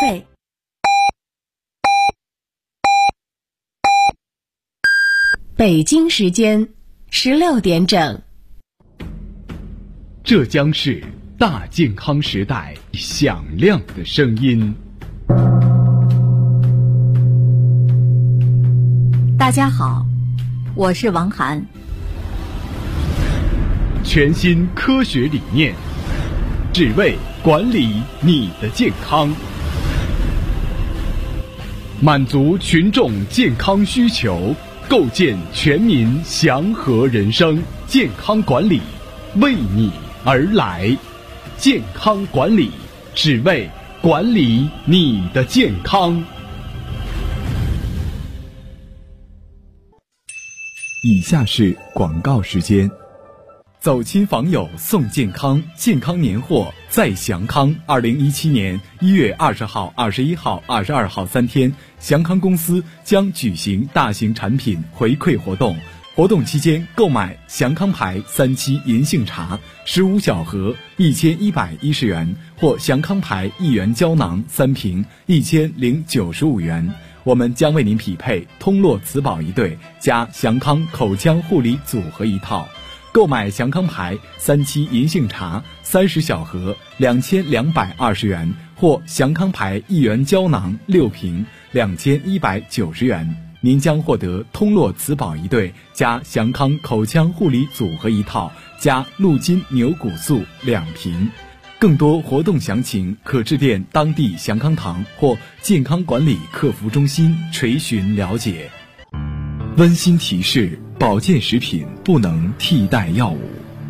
费。北京时间16点整。 这将是大健康时代响亮的声音。 大家好，我是王涵。 全新科学理念，只为管理你的健康，满足群众健康需求，构建全民祥和人生。健康管理为你而来，健康管理只为管理你的健康。以下是广告时间。走亲访友送健康，健康年货在祥康。2017年1月20号、21号、22号3天，祥康公司将举行大型产品回馈活动。活动期间，购买祥康牌3七银杏茶15小盒1110元，或祥康牌1元胶囊3瓶1095元。我们将为您匹配通络磁宝1对加祥康口腔护理组合1套。购买祥康牌3七银杏茶30小盒2220元，或祥康牌1元胶囊6瓶2190元。您将获得通络磁宝1对加祥康口腔护理组合1套加鹿筋牛骨素2瓶。更多活动详情可致电当地祥康堂或健康管理客服中心垂询了解。温馨提示：保健食品不能替代药物。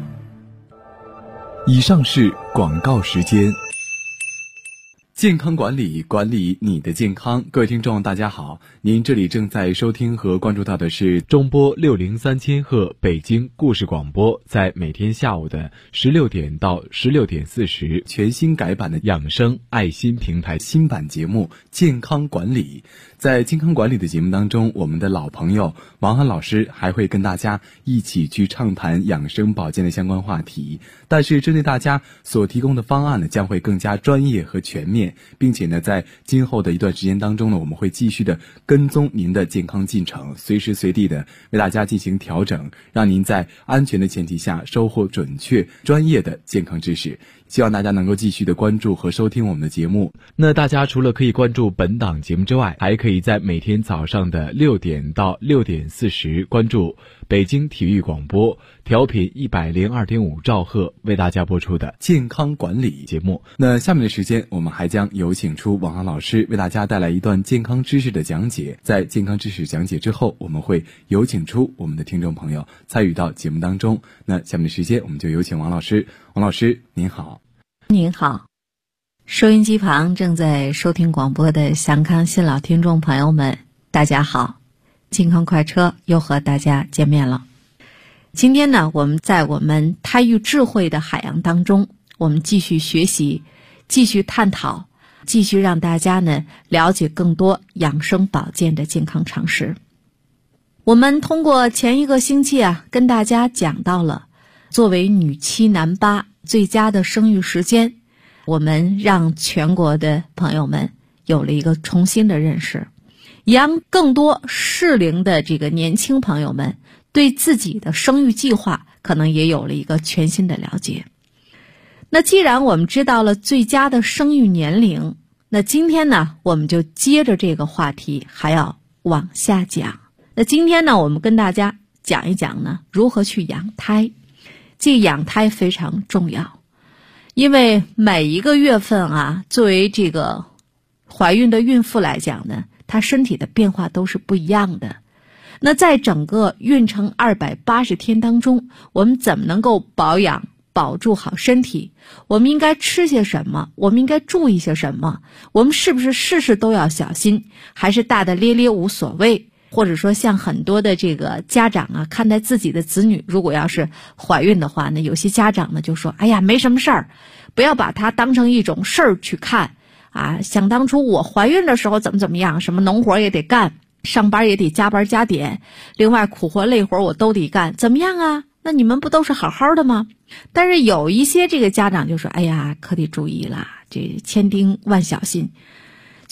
以上是广告时间。健康管理，管理你的健康。各位听众大家好，您这里正在收听和关注到的是中波603千赫北京故事广播，在每天下午的16点到16点40全新改版的养生爱心平台新版节目健康管理。在健康管理的节目当中，我们的老朋友王涵老师还会跟大家一起去畅谈养生保健的相关话题，但是针对大家所提供的方案呢，将会更加专业和全面，并且呢，在今后的一段时间当中呢，我们会继续的跟踪您的健康进程，随时随地的为大家进行调整，让您在安全的前提下收获准确专业的健康知识。希望大家能够继续的关注和收听我们的节目。那大家除了可以关注本档节目之外，还可以在每天早上的6点到6点40关注北京体育广播调频102.5兆赫为大家播出的健康管理节目。那下面的时间，我们还将有请出王涵老师为大家带来一段健康知识的讲解。在健康知识讲解之后，我们会有请出我们的听众朋友参与到节目当中。那下面的时间，我们就有请王老师。王老师您好。 您好，收音机旁正在收听广播的祥康新老听众朋友们，大家好，健康快车又和大家见面了。今天呢，我们在我们胎育智慧的海洋当中，我们继续学习，继续探讨，继续让大家呢了解更多养生保健的健康常识。我们通过前一个星期跟大家讲到了作为女7男8最佳的生育时间，我们让全国的朋友们有了一个重新的认识，也让更多适龄的这个年轻朋友们对自己的生育计划可能也有了一个全新的了解。那既然我们知道了最佳的生育年龄，那今天呢，我们就接着这个话题还要往下讲。那今天呢，我们跟大家讲一讲呢，如何去养胎。这养胎非常重要，因为每一个月份作为这个怀孕的孕妇来讲呢，她身体的变化都是不一样的。那在整个孕程280天当中，我们怎么能够保住好身体？我们应该吃些什么？我们应该注意些什么？我们是不是事事都要小心？还是大大咧咧无所谓？或者说像很多的这个家长看待自己的子女，如果要是怀孕的话呢，有些家长呢就说，哎呀，没什么事儿，不要把它当成一种事儿去看想当初我怀孕的时候怎么样，什么农活也得干，上班也得加班加点，另外苦活累活我都得干，怎么样啊？那你们不都是好好的吗？但是有一些这个家长就说，哎呀，可得注意啦，这千叮万小心。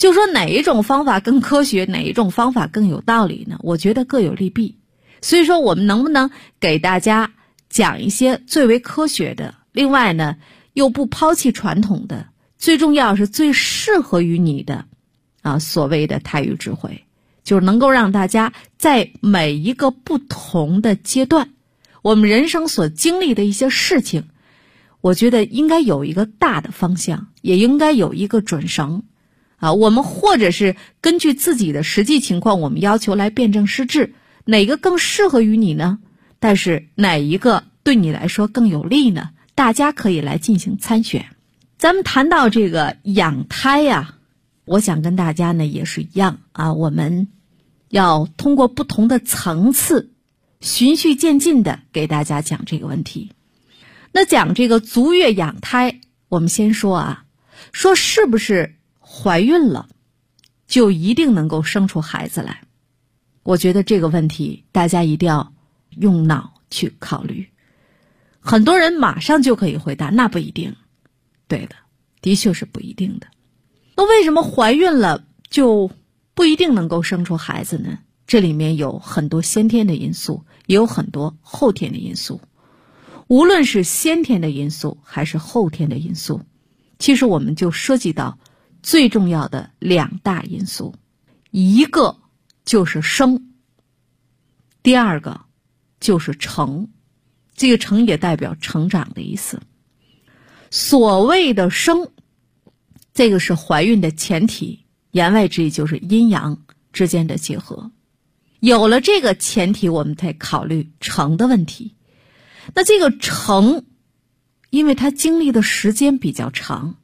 就说哪一种方法更科学，哪一种方法更有道理呢？我觉得各有利弊。所以说我们能不能给大家讲一些最为科学的，另外呢又不抛弃传统的，最重要是最适合于你的所谓的胎育智慧，就是能够让大家在每一个不同的阶段，我们人生所经历的一些事情，我觉得应该有一个大的方向，也应该有一个准绳我们或者是根据自己的实际情况，我们要求来辨证施治，哪个更适合于你呢？但是哪一个对你来说更有利呢？大家可以来进行参选。咱们谈到这个养胎我想跟大家呢也是一样我们要通过不同的层次，循序渐进的给大家讲这个问题。那讲这个足月养胎，我们先说说是不是怀孕了就一定能够生出孩子来？我觉得这个问题大家一定要用脑去考虑。很多人马上就可以回答，那不一定。对的，的确是不一定的。那为什么怀孕了就不一定能够生出孩子呢？这里面有很多先天的因素，也有很多后天的因素。无论是先天的因素还是后天的因素，其实我们就涉及到最重要的2大因素，一个就是生，第二个就是成。这个成也代表成长的意思。所谓的生，这个是怀孕的前提，言外之意就是阴阳之间的结合。有了这个前提，我们才考虑成的问题。那这个成，因为它经历的时间比较长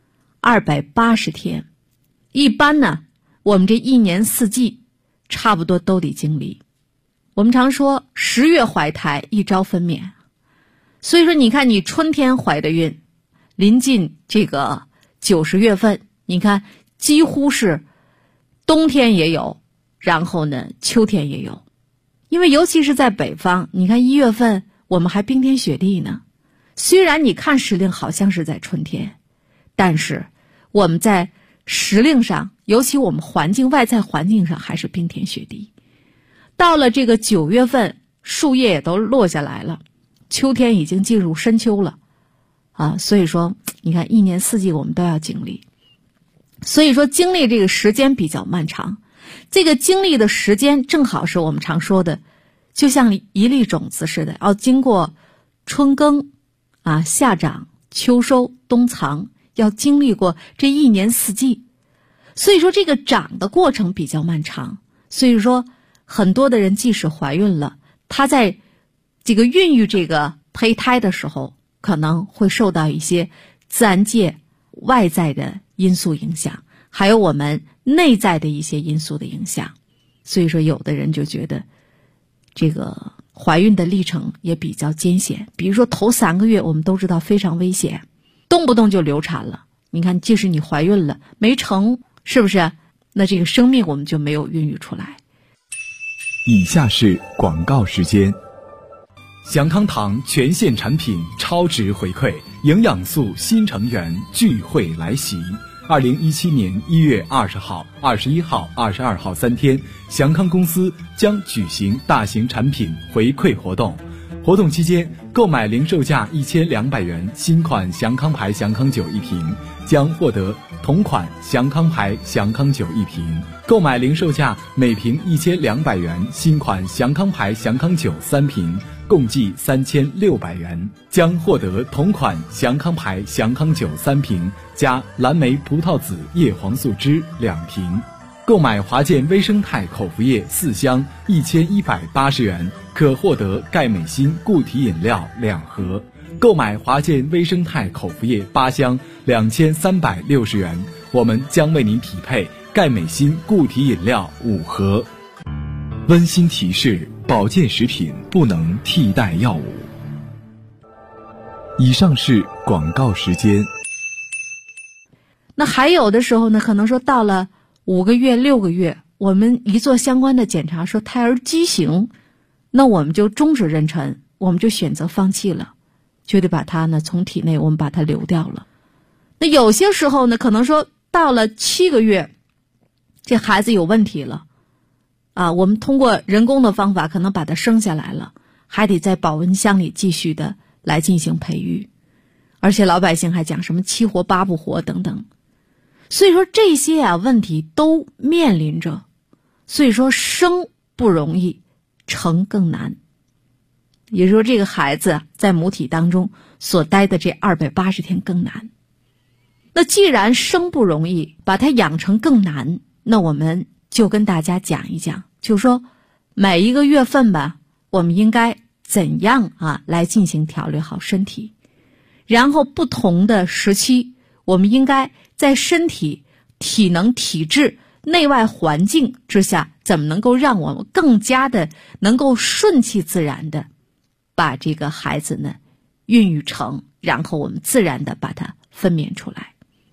，280天，一般呢我们这一年四季差不多都得经历。我们常说10月怀胎，一朝分娩。所以说你看，你春天怀的孕，临近这个90月份，你看几乎是冬天也有，然后呢秋天也有。因为尤其是在北方，你看1月份我们还冰天雪地呢，虽然你看时令好像是在春天，但是我们在时令上，尤其我们外在环境上还是冰天雪地。到了这个9月份，树叶也都落下来了，秋天已经进入深秋了所以说你看一年四季我们都要经历。所以说经历这个时间比较漫长，这个经历的时间正好是我们常说的，就像一粒种子似的，要经过春耕夏长秋收冬藏，要经历过这一年四季。所以说这个长的过程比较漫长。所以说很多的人即使怀孕了，他在这个孕育这个胚胎的时候，可能会受到一些自然界外在的因素影响，还有我们内在的一些因素的影响。所以说有的人就觉得这个怀孕的历程也比较艰险，比如说头3个月我们都知道非常危险，动不动就流产了。你看即使你怀孕了没成，是不是那这个生命我们就没有孕育出来。 以下是广告时间。祥康堂全线产品超值回馈，营养素新成员聚会来袭。2017年1月20号、21号、22号3天，祥康公司将举行大型产品回馈活动。活动期间，购买零售价1200元新款祥康牌祥康酒1瓶，将获得同款祥康牌祥康酒1瓶；购买零售价每瓶1200元新款祥康牌祥康酒3瓶，共计3600元，将获得同款祥康牌祥康酒3瓶加蓝莓葡萄籽叶黄素汁2瓶。购买华健微生态口服液4箱1180元，可获得钙镁锌固体饮料2盒；购买华健微生态口服液8箱2360元，我们将为您匹配钙镁锌固体饮料5盒。温馨提示：保健食品不能替代药物。以上是广告时间。 那还有的时候呢，可能说到了5个月、6个月，我们一做相关的检查说胎儿畸形，那我们就终止妊娠，我们就选择放弃了，就得把它呢从体内我们把它流掉了。那有些时候呢，可能说到了7个月， 这孩子有问题了啊，我们通过人工的方法可能把他生下来了，还得在保温箱里继续的来进行培育，而且老百姓还讲什么7活8不活等等。所以说这些问题都面临着，所以说生不容易，成更难。也就是说这个孩子在母体当中所待的这280天更难。那既然生不容易，把它养成更难，那我们就跟大家讲一讲，就是说每一个月份吧，我们应该怎样来进行调理好身体，然后不同的时期，我们应该在身体、体能、体质、内外环境之下，怎么能够让我们更加的能够顺其自然的把这个孩子呢孕育成，然后我们自然的把它分娩出来。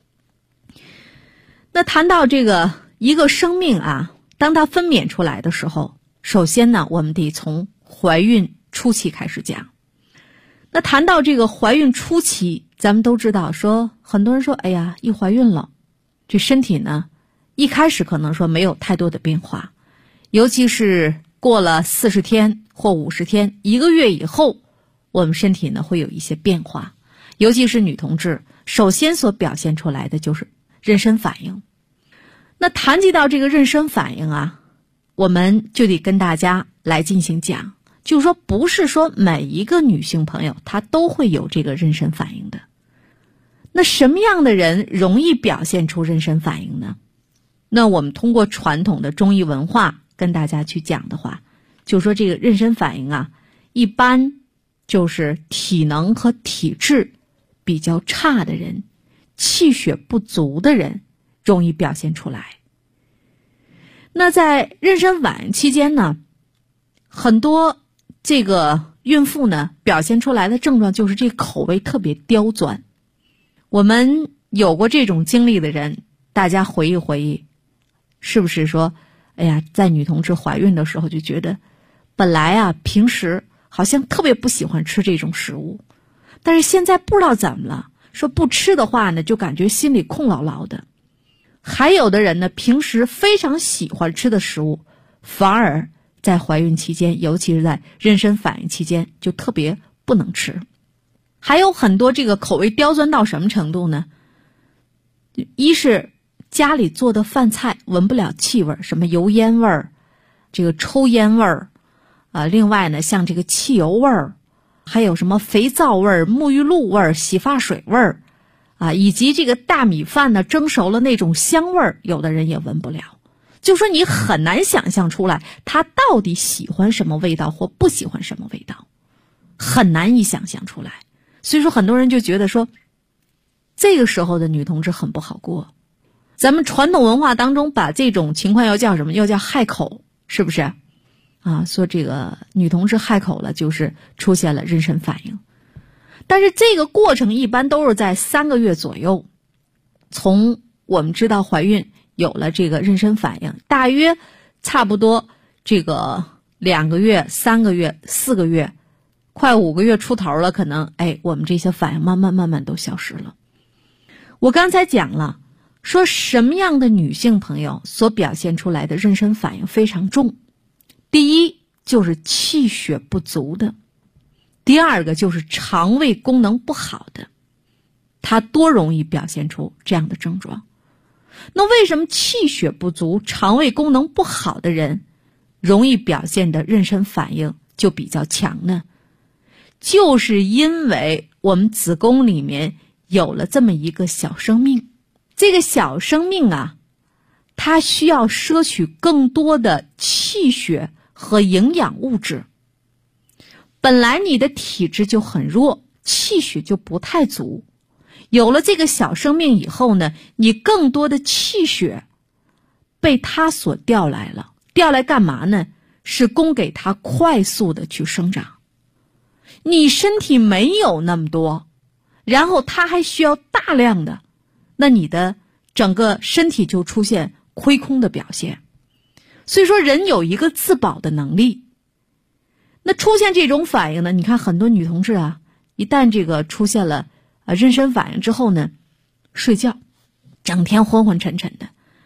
那谈到这个一个生命当它分娩出来的时候，首先呢，我们得从怀孕初期开始讲。那谈到这个怀孕初期，咱们都知道说，很多人说，哎呀，一怀孕了，这身体呢，一开始可能说没有太多的变化，尤其是过了40天或50天，1个月以后，我们身体呢会有一些变化，尤其是女同志，首先所表现出来的就是妊娠反应。那谈及到这个妊娠反应我们就得跟大家来进行讲，就是说不是说每一个女性朋友她都会有这个妊娠反应的。那什么样的人容易表现出妊娠反应呢？那我们通过传统的中医文化跟大家去讲的话，就说这个妊娠反应一般就是体能和体质比较差的人，气血不足的人容易表现出来。那在妊娠反应期间呢，很多这个孕妇呢表现出来的症状就是这口味特别刁钻。我们有过这种经历的人，大家回忆回忆，是不是说，哎呀，在女同志怀孕的时候就觉得，本来平时好像特别不喜欢吃这种食物，但是现在不知道怎么了，说不吃的话呢，就感觉心里空落落的。还有的人呢，平时非常喜欢吃的食物，反而在怀孕期间，尤其是在妊娠反应期间，就特别不能吃。还有很多这个口味刁钻到什么程度呢？一是家里做的饭菜闻不了气味，什么油烟味儿，这个抽烟味儿另外呢，像这个汽油味儿，还有什么肥皂味儿、沐浴露味儿、洗发水味儿以及这个大米饭呢蒸熟了那种香味儿，有的人也闻不了。就说你很难想象出来他到底喜欢什么味道或不喜欢什么味道，很难以想象出来。所以说很多人就觉得说，这个时候的女同志很不好过。咱们传统文化当中把这种情况又叫什么？又叫害口，是不是说这个女同志害口了，就是出现了妊娠反应。但是这个过程一般都是在3个月左右，从我们知道怀孕有了这个妊娠反应，大约差不多这个2个月、3个月、4个月，快5个月出头了，可能我们这些反应慢慢都消失了。我刚才讲了，说什么样的女性朋友所表现出来的妊娠反应非常重。第一就是气血不足的，第二个就是肠胃功能不好的，它多容易表现出这样的症状。那为什么气血不足、肠胃功能不好的人容易表现的妊娠反应就比较强呢？就是因为我们子宫里面有了这么一个小生命，这个小生命它需要摄取更多的气血和营养物质。本来你的体质就很弱，气血就不太足，有了这个小生命以后呢，你更多的气血被它所调来了。调来干嘛呢？是供给它快速的去生长。你身体没有那么多，然后它还需要大量的，那你的整个身体就出现亏空的表现。所以说人有一个自保的能力。那出现这种反应呢，你看很多女同志一旦这个出现了妊娠反应之后呢，睡觉整天昏昏沉沉的，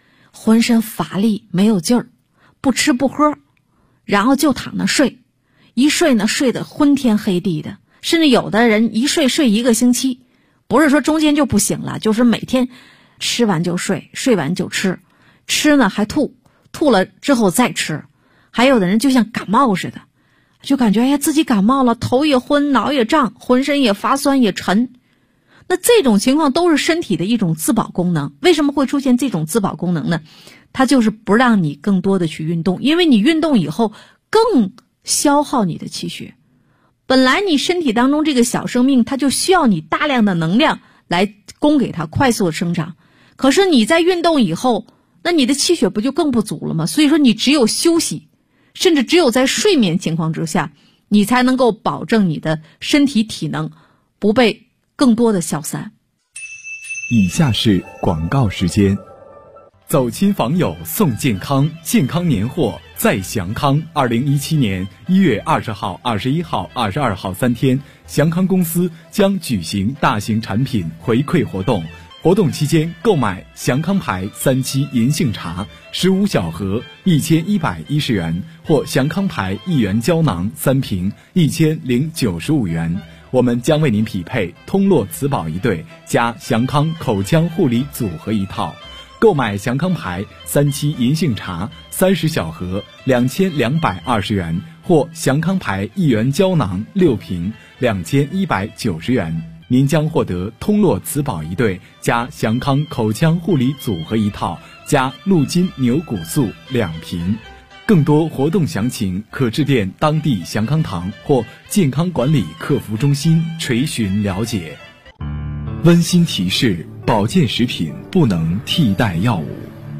浑身乏力没有劲儿，不吃不喝，然后就躺那睡，一睡呢睡得昏天黑地的，甚至有的人一睡1个星期，不是说中间就不醒了，就是每天吃完就睡，睡完就吃，吃呢还吐，吐了之后再吃，还有的人就像感冒似的，就感觉自己感冒了，头也昏，脑也胀，浑身也发酸也沉。那这种情况都是身体的一种自保功能。为什么会出现这种自保功能呢？它就是不让你更多的去运动，因为你运动以后更消耗你的气血。本来你身体当中这个小生命，它就需要你大量的能量来供给它快速的生长，可是你在运动以后，那你的气血不就更不足了吗？所以说你只有休息，甚至只有在睡眠情况之下，你才能够保证你的身体体能不被更多的消散。 以下是广告时间。走亲访友送健康，健康年货在祥康。2017年1月20号、21号、22号3天，祥康公司将举行大型产品回馈活动。活动期间购买祥康牌3七银杏茶15小盒1110元，或祥康牌1元胶囊3瓶1095元。我们将为您匹配通络磁宝1对加祥康口腔护理组合1套。购买祥康牌3七银杏茶30小盒2220元，或祥康牌1元胶囊6瓶2190元。您将获得通络磁宝1对加祥康口腔护理组合1套加鹿筋牛骨素2瓶。更多活动详情可致电当地祥康堂或健康管理客服中心垂询了解。温馨提示：保健食品不能替代药物。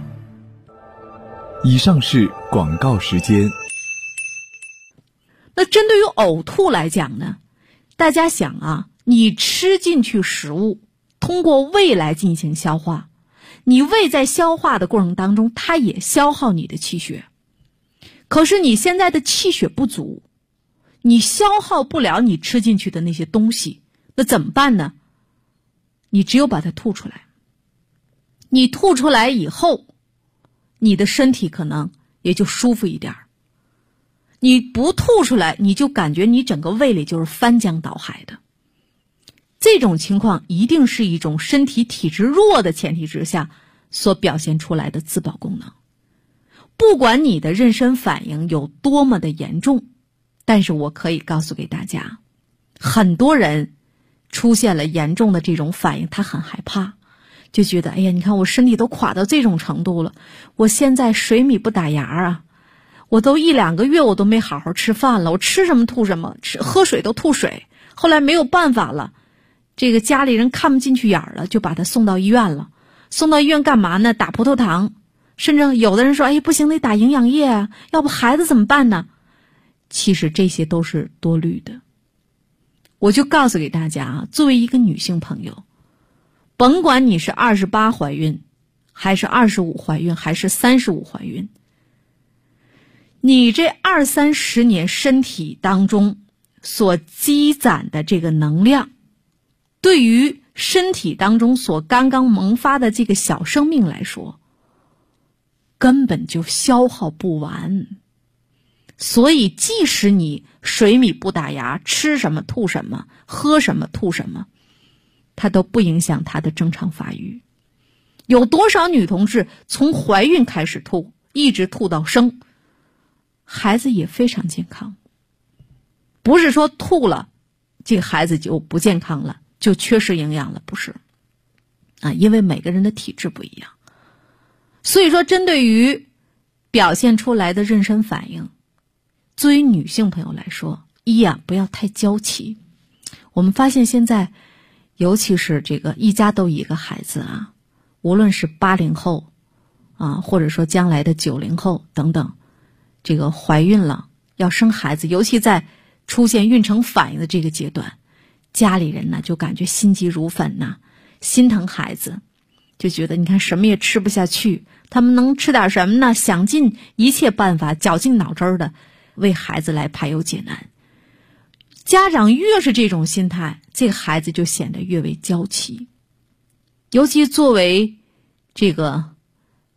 以上是广告时间。 那针对于呕吐来讲呢，大家想啊，你吃进去食物，通过胃来进行消化，你胃在消化的过程当中，它也消耗你的气血。可是你现在的气血不足，你消耗不了你吃进去的那些东西，那怎么办呢？你只有把它吐出来。你吐出来以后，你的身体可能也就舒服一点。你不吐出来，你就感觉你整个胃里就是翻江倒海的。这种情况一定是一种身体体质弱的前提之下所表现出来的自保功能。不管你的妊娠反应有多么的严重，但是我可以告诉给大家，很多人出现了严重的这种反应，他很害怕，就觉得你看我身体都垮到这种程度了，我现在水米不打牙啊，我都1-2个月我都没好好吃饭了，我吃什么吐什么，喝水都吐水。后来没有办法了，这个家里人看不进去眼了，就把他送到医院了。送到医院干嘛呢？打葡萄糖，甚至有的人说不行，得打营养液啊，要不孩子怎么办呢？其实这些都是多虑的。我就告诉给大家啊，作为一个女性朋友，甭管你是28怀孕还是25怀孕还是35怀孕，你这20-30年身体当中所积攒的这个能量，对于身体当中所刚刚萌发的这个小生命来说，根本就消耗不完。所以即使你水米不打牙，吃什么吐什么，喝什么吐什么，它都不影响它的正常发育。有多少女同志从怀孕开始吐，一直吐到生，孩子也非常健康。不是说吐了这个孩子就不健康了，就缺失营养了，不是啊，因为每个人的体质不一样。所以说针对于表现出来的妊娠反应，作为女性朋友来说，不要太娇气。我们发现现在尤其是这个一家都一个孩子啊，无论是80后啊，或者说将来的90后等等，这个怀孕了要生孩子，尤其在出现孕程反应的这个阶段，家里人呢就感觉心急如焚呐，心疼孩子，就觉得你看什么也吃不下去，他们能吃点什么呢？想尽一切办法，绞尽脑汁的为孩子来排忧解难。家长越是这种心态，这个孩子就显得越为娇气。尤其作为这个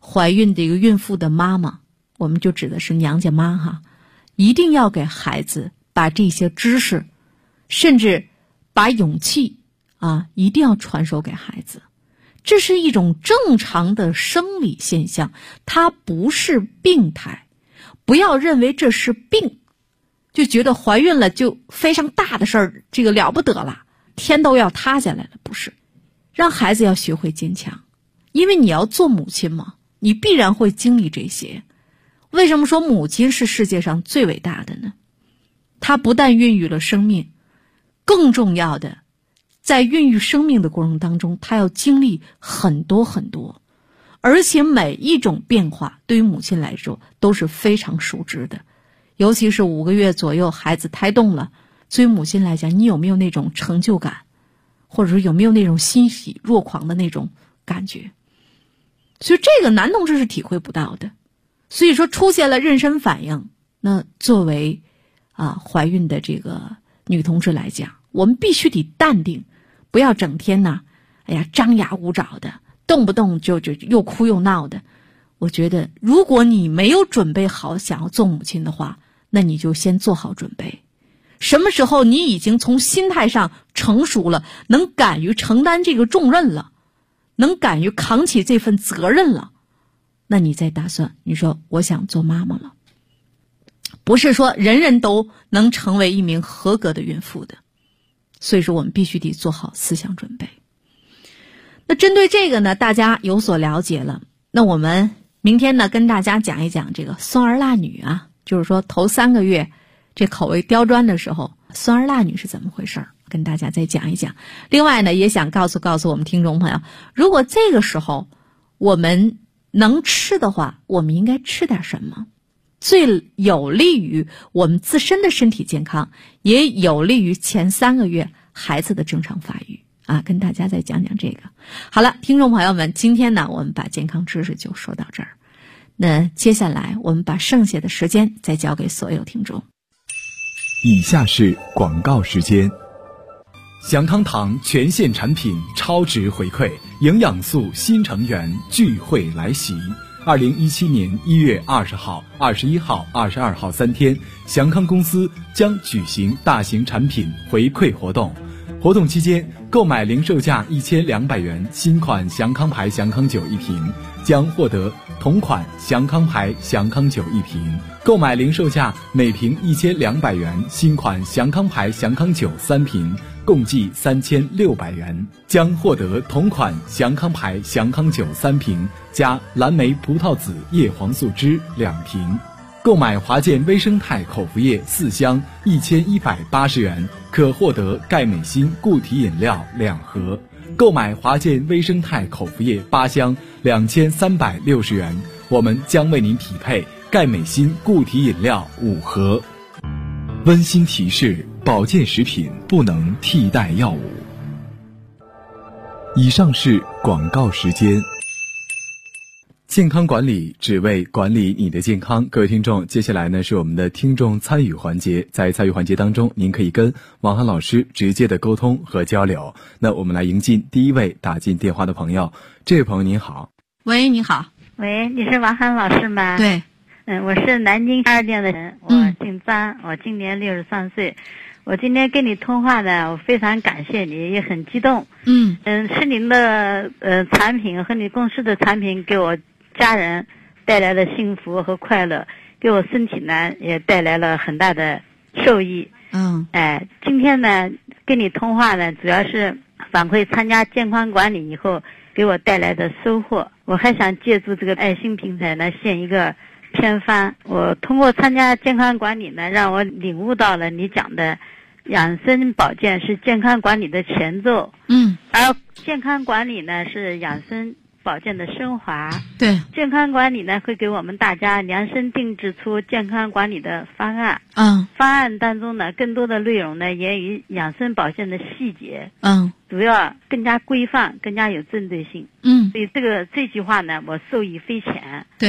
怀孕的一个孕妇的妈妈，我们就指的是娘家妈哈，一定要给孩子把这些知识，甚至把勇气一定要传授给孩子。这是一种正常的生理现象，它不是病态。不要认为这是病，就觉得怀孕了就非常大的事儿，这个了不得了，天都要塌下来了。不是，让孩子要学会坚强，因为你要做母亲嘛，你必然会经历这些。为什么说母亲是世界上最伟大的呢？她不但孕育了生命，更重要的，在孕育生命的过程当中，她要经历很多很多，而且每一种变化对于母亲来说都是非常熟知的。尤其是5个月左右孩子胎动了，对于母亲来讲，你有没有那种成就感，或者说有没有那种欣喜若狂的那种感觉？所以这个男同志是体会不到的。所以说出现了妊娠反应，那作为怀孕的这个女同志来讲，我们必须得淡定，不要整天张牙舞爪的，动不动就又哭又闹的。我觉得如果你没有准备好想要做母亲的话，那你就先做好准备。什么时候你已经从心态上成熟了，能敢于承担这个重任了，能敢于扛起这份责任了，那你再打算，你说我想做妈妈了。不是说人人都能成为一名合格的孕妇的，所以说我们必须得做好思想准备。那针对这个呢，大家有所了解了，那我们明天呢跟大家讲一讲这个酸儿辣女就是说头3个月这口味刁钻的时候，酸儿辣女是怎么回事，跟大家再讲一讲。另外呢，也想告诉我们听众朋友，如果这个时候我们能吃的话，我们应该吃点什么，最有利于我们自身的身体健康，也有利于前3个月孩子的正常发育跟大家再讲讲这个。好了，听众朋友们，今天呢我们把健康知识就说到这儿，那接下来我们把剩下的时间再交给所有听众。 以下是广告时间。祥康堂全线产品超值回馈，营养素新成员聚会来袭。2017年1月20号、21号、22号3天，祥康公司将举行大型产品回馈活动。活动期间，购买零售价1200元新款祥康牌祥康酒1瓶，将获得同款祥康牌祥康酒1瓶；购买零售价每瓶1200元新款祥康牌祥康酒3瓶，共计3600元，将获得同款祥康牌祥康酒3瓶加蓝莓葡萄籽叶黄素汁2瓶。购买华健微生态口服液4箱1180元，可获得钙镁锌固体饮料2盒；购买华健微生态口服液8箱2360元，我们将为您匹配钙镁锌固体饮料5盒。温馨提示：保健食品不能替代药物。以上是广告时间。健康管理只为管理你的健康。各位听众，接下来呢是我们的听众参与环节。在参与环节当中，您可以跟王涵老师直接的沟通和交流。那我们来迎进第一位打进电话的朋友。这位朋友您好。 喂，你好。 喂，你是王涵老师吗？ 对。 我是南京2店的人，我姓张，我今年63岁。我今天跟你通话呢，我非常感谢你，也很激动。是您的产品和你公司的产品给我家人带来了幸福和快乐，给我身体呢也带来了很大的受益。今天呢跟你通话呢，主要是反馈参加健康管理以后给我带来的收获。我还想借助这个爱心平台呢献一个偏方。我通过参加健康管理呢，让我领悟到了你讲的养生保健是健康管理的前奏，而健康管理呢是养生保健的升华。 对， 健康管理呢会给我们大家量身定制出健康管理的方案。方案当中呢，更多的内容呢源于养生保健的细节。主要更加规范，更加有针对性。所以这句话呢，我受益匪浅。 对，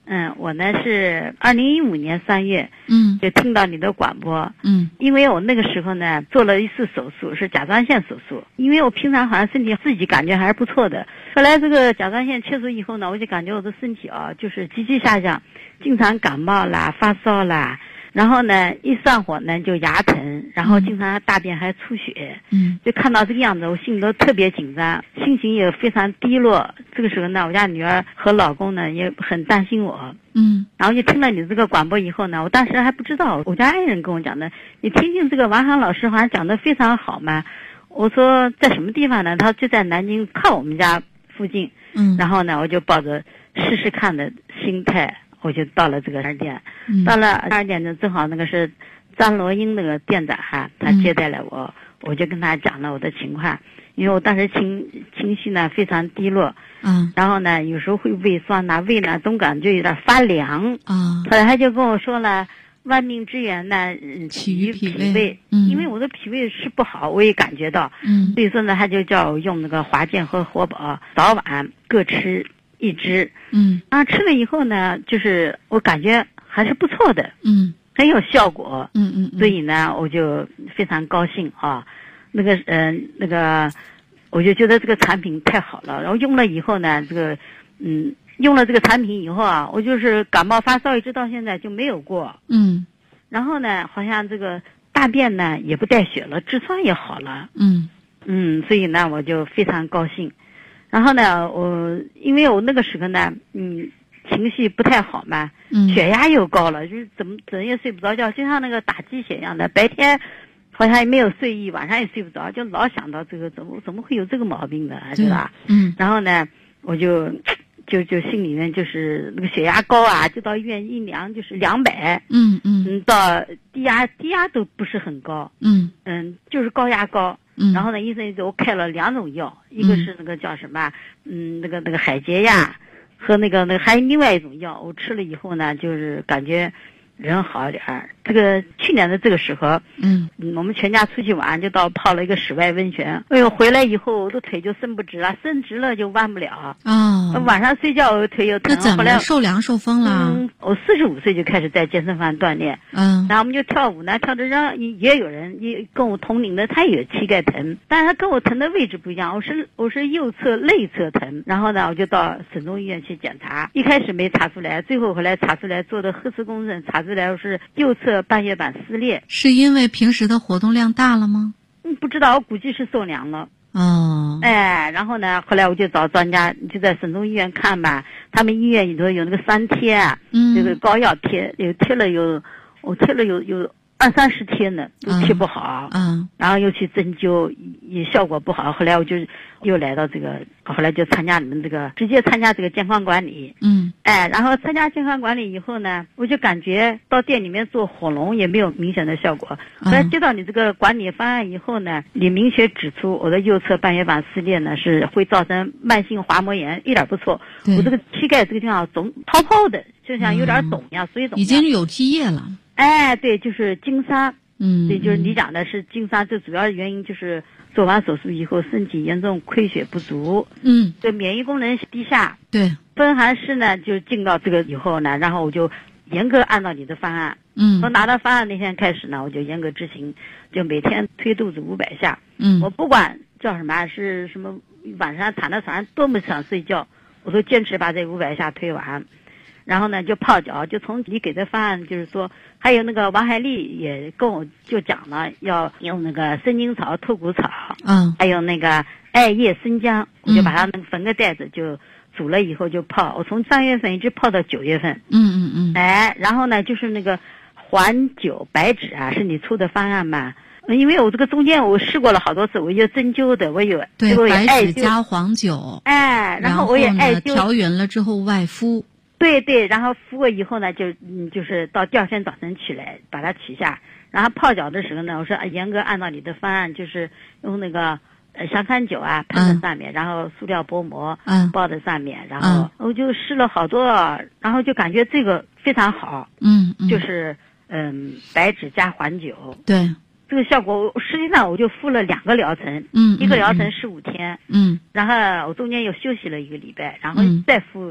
我呢是2015年3月，就听到你的广播，因为我那个时候呢做了一次手术，是甲状腺手术。因为我平常好像身体自己感觉还是不错的，后来这个甲状腺切除以后呢，我就感觉我的身体就是急剧下降，经常感冒啦、发烧啦。然后呢，一上火呢就牙疼，然后经常大便还出血，就看到这个样子，我心里都特别紧张，心情也非常低落。这个时候呢，我家女儿和老公呢也很担心我，然后就听了你这个广播以后呢，我当时还不知道，我家爱人跟我讲的，你听听这个王航老师好像讲的非常好嘛。我说在什么地方呢？他就在南京靠我们家附近，然后呢，我就抱着试试看的心态。我就到了这个2店，到了2店呢，正好那个是张罗英那个店长他接待了我，我就跟他讲了我的情况，因为我当时情绪呢非常低落，然后呢有时候会胃酸呐，胃呢总感觉有点发凉，后来他就跟我说了，万病之源呢起于脾胃，因为我的脾胃是不好，我也感觉到，所以说呢他就叫我用那个华健和活宝早晚各吃1支，吃了以后呢，就是我感觉还是不错的，很有效果，所以呢，我就非常高兴啊。那个，我就觉得这个产品太好了。然后用了以后呢，用了这个产品以后啊，我就是感冒发烧一直到现在就没有过，然后呢，好像这个大便呢也不带血了，痔疮也好了，所以呢，我就非常高兴。然后呢，因为我那个时候呢，情绪不太好嘛，血压又高了，就是整夜睡不着觉，就像那个打鸡血一样的，白天好像也没有睡意，晚上也睡不着，就老想到这个怎么会有这个毛病的，对吧？然后呢，我就心里面就是那个血压高啊，就到医院一量就是200，到低压都不是很高，就是高压高。然后呢，医生给我开了2种药，一个是那个叫什么，那个海洁亚，和那个还有另外一种药，我吃了以后呢，就是感觉人好一点。这个去年的这个时候，我们全家出去玩，就到泡了一个室外温泉。哎呦，回来以后我的腿就伸不直了，伸直了就弯不了。晚上睡觉我腿又疼。 那怎么受凉受风了？ 我45岁就开始在健身房锻炼。然后我们就跳舞呢，跳着让也有人也跟我同龄的，他也膝盖疼，但是他跟我疼的位置不一样。我是右侧内侧疼。然后呢，我就到省中医院去检查，一开始没查出来，最后后来查出来，做的核磁共振，查出来我是右侧半月板撕裂。 是因为平时的活动量大了吗？ 不知道，我估计是受凉了。然后呢，后来我就找专家，就在省中医院看吧。他们医院里头有那个3贴啊，这个膏药贴，我贴了有20-30天呢，都贴不好，然后又去针灸，也效果不好。后来我就又来到这个，后来就参加你们这个，直接参加这个健康管理。然后参加健康管理以后呢，我就感觉到店里面做火龙也没有明显的效果。后来接到你这个管理方案以后呢，你明确指出我的右侧半月板撕裂呢是会造成慢性滑膜炎，一点不错。我这个膝盖这个地方总泡泡的，就像有点肿呀，水肿。 已经有积液了。 对，就是经伤。对，就是你讲的是经伤，最主要的原因就是做完手术以后身体严重亏血不足，这免疫功能低下。 对， 分寒湿呢就进到这个以后呢，然后我就严格按照你的方案。从拿到方案那天开始呢，我就严格执行，就每天推肚子500下。我不管叫什么，是什么晚上躺在床上多么想睡觉，我都坚持把这500下推完。然后呢，就泡脚，就从你给的方案，就是说，还有那个王海丽也跟我就讲了，要用那个生筋草、透骨草，还有那个艾叶生姜，我就把它缝个袋子，就煮了以后就泡。我从3月份一直泡到9月份。然后呢，就是那个环灸白芷啊，是你出的方案嘛？因为我这个中间我试过了好多次，我有针灸的，我有白芷加黄酒， 然后我也艾灸， 调匀了之后外敷。 对，然后敷过以后呢，就是到第2天早晨起来把它取下，然后泡脚的时候呢，我说严格按照你的方案，就是用那个香餐酒啊喷在上面，然后塑料薄膜包在上面，然后我就试了好多，然后就感觉这个非常好。就是白芷加黄酒。 对， 这个效果实际上我就敷了2个疗程，一个疗程15天，然后我中间又休息了1个礼拜，然后再敷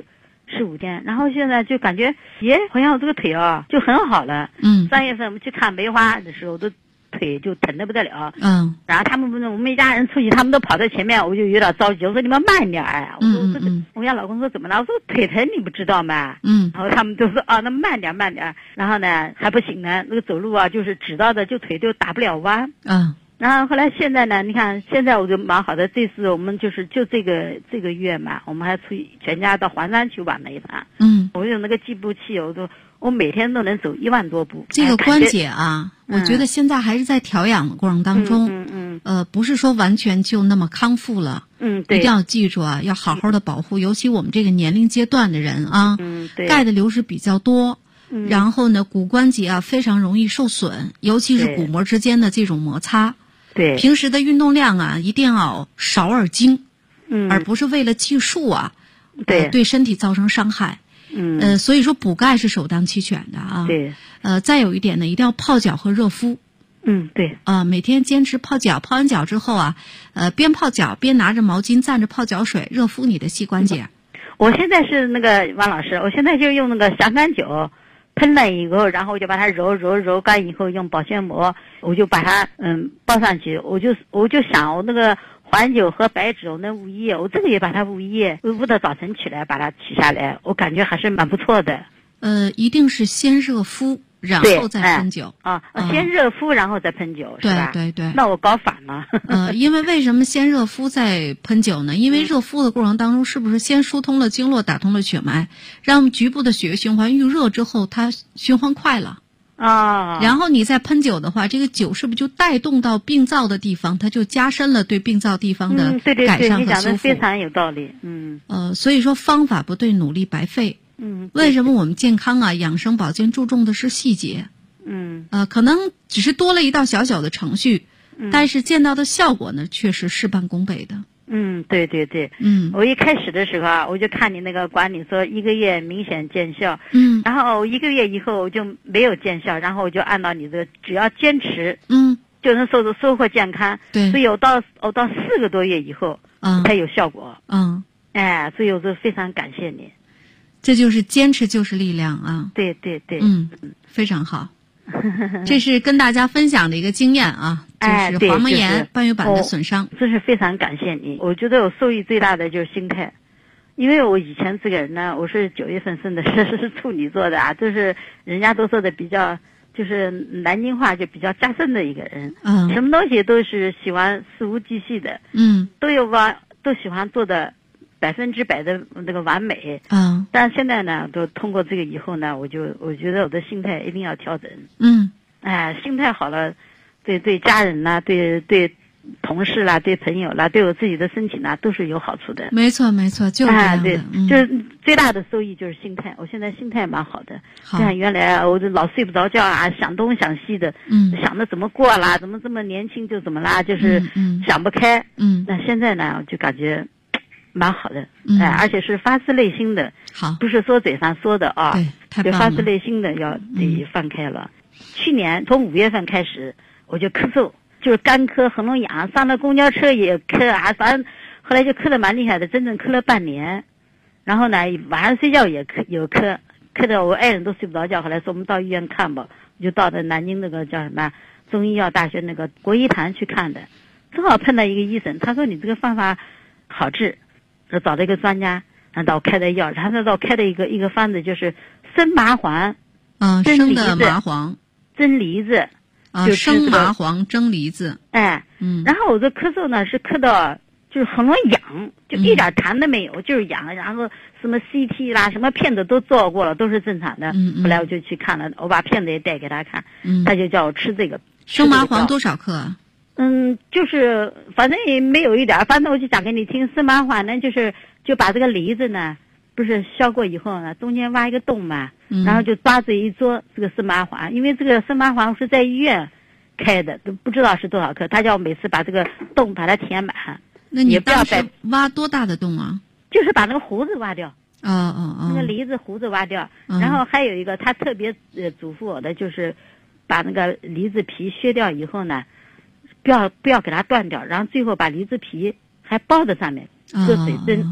15天，然后现在就感觉，好像我这个腿啊就很好了。3月份我们去看梅花的时候，都腿就疼得不得了。然后我们一家人出去，他们都跑在前面，我就有点着急，我说你们慢点啊。我跟老公说怎么了？我说腿疼你不知道吗？然后他们就说那慢点。然后呢还不行呢，那个走路啊就是直到的，就腿就打不了弯。然后后来现在呢，你看现在我就蛮好的。这次我们就这个月嘛，我们还出去全家到黄山去玩了一趟。我用那个计步器，我每天都能走1万多步。 这个关节啊，我觉得现在还是在调养的过程当中。不是说完全就那么康复了。 对， 一定要记住啊，要好好的保护，尤其我们这个年龄阶段的人啊， 对， 钙的流失比较多。然后呢，骨关节啊非常容易受损，尤其是骨膜之间的这种摩擦。 对， 平时的运动量啊，一定要少而精，而不是为了计数啊，对身体造成伤害。所以说补钙是首当其选的啊。 对， 再有一点呢，一定要泡脚和热敷。 对。 每天坚持泡脚，泡完脚之后啊，边泡脚边拿着毛巾蘸着泡脚水，热敷你的膝关节。 我现在是那个王老师，我现在就用那个香干酒。喷了以后，然后我就把它揉干以后，用保鲜膜，我就把它包上去。我就想，我那个黄酒和白芷我能捂一夜，我这个也把它捂一夜，捂到早晨起来把它取下来，我感觉还是蛮不错的。 一定是先热敷，然后再喷酒。 先热敷然后再喷酒，是吧？ 对。 那我搞反了。 因为为什么先热敷再喷酒呢？因为热敷的过程当中，是不是先疏通了经络，打通了血脉，让局部的血液循环遇热之后，它循环快了。然后你再喷酒的话，这个酒是不是就带动到病灶的地方，它就加深了对病灶地方的改善和修复？ 你讲的非常有道理。 所以说方法不对，努力白费。为什么我们健康啊、养生保健注重的是细节？可能只是多了一道小小的程序，但是见到的效果呢，却是事半功倍的。 对。我一开始的时候啊，我就看你那个管理说1个月明显见效。然后1个月以后我就没有见效，然后我就按照你的，只要坚持，就能收获健康。 对， 所以我到4个多月以后，才有效果。所以我就非常感谢你。 这就是坚持就是力量啊！ 对， 非常好。这是跟大家分享的一个经验啊，就是黄膜炎半月板的损伤。 真是非常感谢你。我觉得我受益最大的就是心态，因为我以前这个人呢，我是9月份生的，是处女座的啊，就是人家都说的比较，就是南京话就比较加深的一个人。什么东西都是喜欢事无巨细的。都喜欢做的100%的那个完美。但现在呢，都通过这个以后呢，我觉得我的心态一定要调整。心态好了，对家人啦，对同事啦，对朋友啦，对我自己的身体啦，都是有好处的。 没错，就是这样的。 就是最大的收益就是心态。我现在心态蛮好的。像原来我就老睡不着觉啊，想东想西的，想着怎么过啦，怎么这么年轻就怎么啦，就是想不开。那现在呢，我就感觉蛮好的。而且是发自内心的，不是说嘴上说的啊，就发自内心的要自己放开了。去年从5月份开始，我就咳嗽。就是干咳、喉咙痒，上了公交车也咳啊，反正后来就咳得蛮厉害的，整整咳了半年。然后呢，晚上睡觉也有咳得我爱人都睡不着觉。后来说我们到医院看吧，我就到的南京那个叫什么中医药大学那个国医坛去看的，正好碰到一个医生，他说你这个方法好治，找了一个专家，然后到开的药，然后到开的一个方子就是生麻黄， 生的麻黄， 蒸梨子。 生麻黄蒸梨子。 然后我这咳嗽呢是咳到就是喉咙痒，就一点痰都没有，就是痒。然后什么 CT 啦，什么片子都做过了，都是正常的。后来我就去看了，我把片子也带给他看，他就叫我吃这个。 生麻黄多少克啊？ 就是反正也没有一点，反正我就讲给你听。生麻黄呢，就把这个梨子呢，不是削过以后呢，中间挖一个洞嘛，然后就抓着一撮这个生麻黄，因为这个生麻黄是在医院开的，都不知道是多少克，他叫我每次把这个洞把它填满。 那你当时挖多大的洞啊？ 就是把那个胡子挖掉。那个梨子胡子挖掉。然后还有一个他特别嘱咐我的，就是把那个梨子皮削掉以后呢，不要给它断掉，然后最后把梨子皮还包在上面，搁水蒸。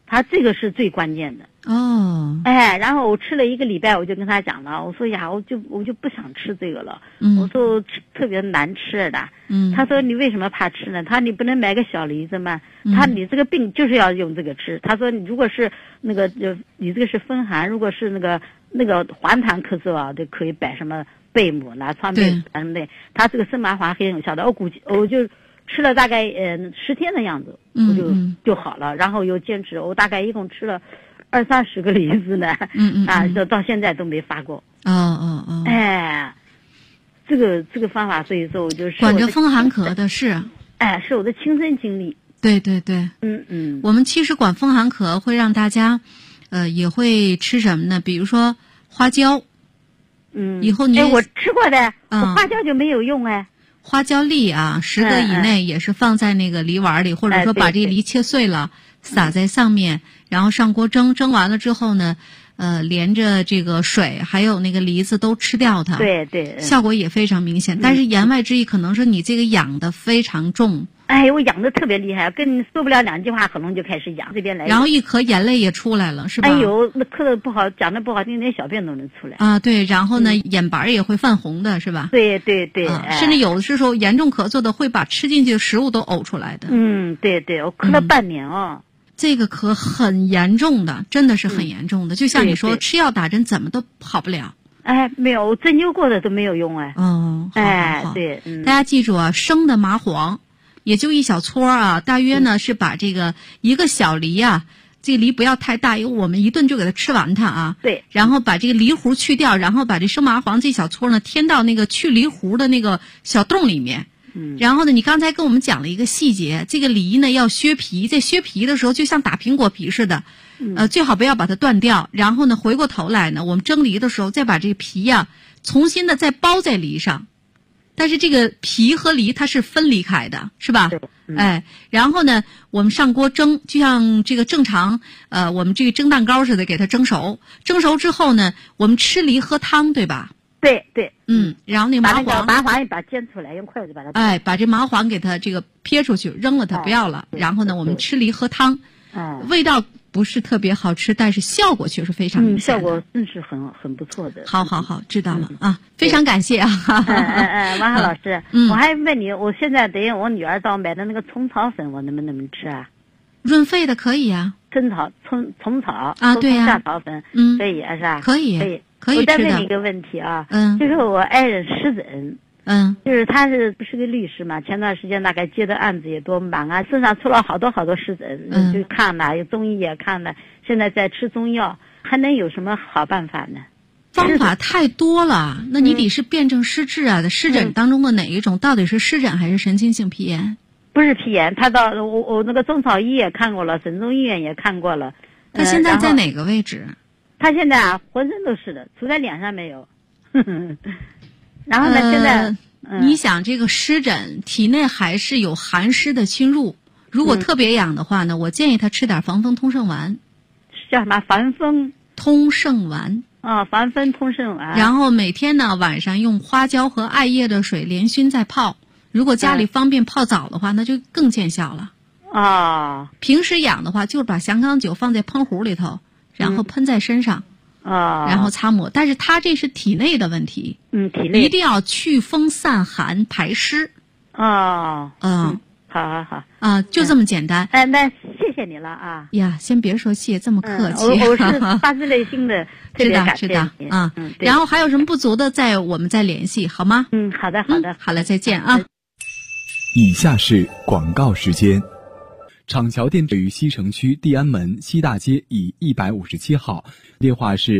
他这个是最关键的。 哦， 哎，然后我吃了1个礼拜，我就跟他讲了，我说呀，我就不想吃这个了。我说特别难吃的。他说你为什么怕吃呢？他说你不能买个小梨子吗？他说你这个病就是要用这个吃。他说你如果是那个你这个是风寒，如果是那个黄痰咳嗽啊，就可以摆什么贝母啦、川贝母什么的。他这个生麻黄很有效的，我就吃了大概10天的样子，我就好了。然后又坚持，我大概一共吃了20-30个梨子呢。到现在都没发过。哎，这个方法，所以说我就是管着风寒咳的是， 哎，是我的亲身经历。 对对对，我们其实管风寒咳会让大家，也会吃什么呢？比如说花椒。以后你我吃过的，我花椒就没有用哎。 花椒粒啊，10个以内也是放在那个梨丸里，或者说把这个梨切碎了，撒在上面，然后上锅蒸，蒸完了之后呢，连着这个水还有那个梨子都吃掉它， 对， 效果也非常明显。但是言外之意可能是你这个痒的非常重。 哎，我痒的特别厉害，跟你说不了2句话，可能就开始痒，这边来。 然后一咳眼泪也出来了，是吧？ 哎呦，那咳的不好，讲的不好听，连小便都能出来啊。对，然后呢，眼白也会泛红的，是吧？ 对， 甚至有的时候严重咳嗽的会把吃进去的食物都呕出来的。 对，我咳了半年哦。 这个咳很严重的，真的是很严重的。就像你说，吃药打针怎么都好不了。 哎，没有，我针灸过的都没有用哎。 好。 对， 大家记住啊，生的麻黄。也就一小撮啊，大约呢是把这个1个小梨啊，这个梨不要太大，因为我们一顿就给它吃完它啊。 对。 然后把这个梨核去掉，然后把这生麻黄这小撮呢添到那个去梨核的那个小洞里面。然后呢，你刚才跟我们讲了一个细节，这个梨呢要削皮，在削皮的时候就像打苹果皮似的，最好不要把它断掉。然后呢，回过头来呢，我们蒸梨的时候再把这个皮呀重新的再包在梨上。但是这个皮和梨它是分离开的，是吧？哎，然后呢，我们上锅蒸，就像这个正常我们这个蒸蛋糕似的，给它蒸熟。蒸熟之后呢，我们吃梨喝汤，对吧？ 对。 然后那麻黄把它煎出来，用筷子把它。 哎，把这麻黄给它这个撇出去，扔了它不要了。然后呢，我们吃梨喝汤，味道不是特别好吃，但是效果却是非常明显的。 效果真是很不错的。 好，知道了啊，非常感谢啊。 王浩老师，我还问你，我现在等我女儿到买的那个虫草粉，我能不能吃啊？ 润肺的可以啊。 虫草啊，对呀， 夏草粉，可以是吧？ 可以吃的。 我再问你一个问题啊，就是我爱人湿疹。就是他不是个律师嘛，前段时间大概接的案子也多，忙啊，身上出了好多湿疹，就看了，有中医也看了，现在在吃中药，还能有什么好办法呢？ 方法太多了，那你得是辨证施治啊。湿疹当中的哪一种，到底是湿疹还是神经性皮炎？ 不是皮炎，他到我那个中草医也看过了，省中医院也看过了。 他现在在哪个位置？ 他现在啊，浑身都是的，除在脸上没有。然后呢，现在你想这个湿疹体内还是有寒湿的侵入，如果特别痒的话呢，我建议他吃点防风通圣丸。 叫什么？防风通圣丸。 防风通圣丸。 然后每天呢晚上用花椒和艾叶的水连熏再泡，如果家里方便泡澡的话，那就更见效了。平时痒的话，就是把祥康酒放在喷壶里头，然后喷在身上。然后擦抹，但是它这是体内的问题， 体内一定要祛风散寒排湿。 好啊，就这么简单。 那谢谢你了啊！ 呀，先别说谢，这么客气。 我是发自内心的特别感谢你啊。然后还有什么不足的，我们再联系好吗？ 好的。 好了，再见啊。 以下是广告时间。厂桥店位于西城区地安门西大街以157号，电话是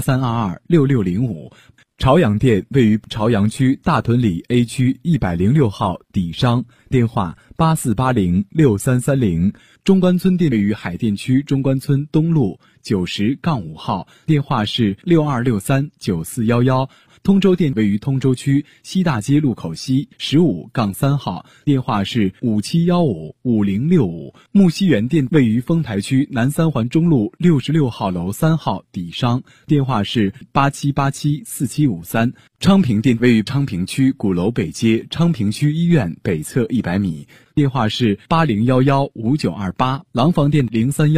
83226605。朝阳店位于朝阳区大屯里 A 区106号底商，电话84806330。中关村店位于海淀区中关村东路90-5号，电话是62639411。 通州店位于通州区西大街路口西15-3号，电话是57155065。木樨园店位于丰台区南三环中路66号楼3号底商，电话是87874753。昌平店位于昌平区鼓楼北街昌平区医院北侧100米，电话是80115928。廊坊店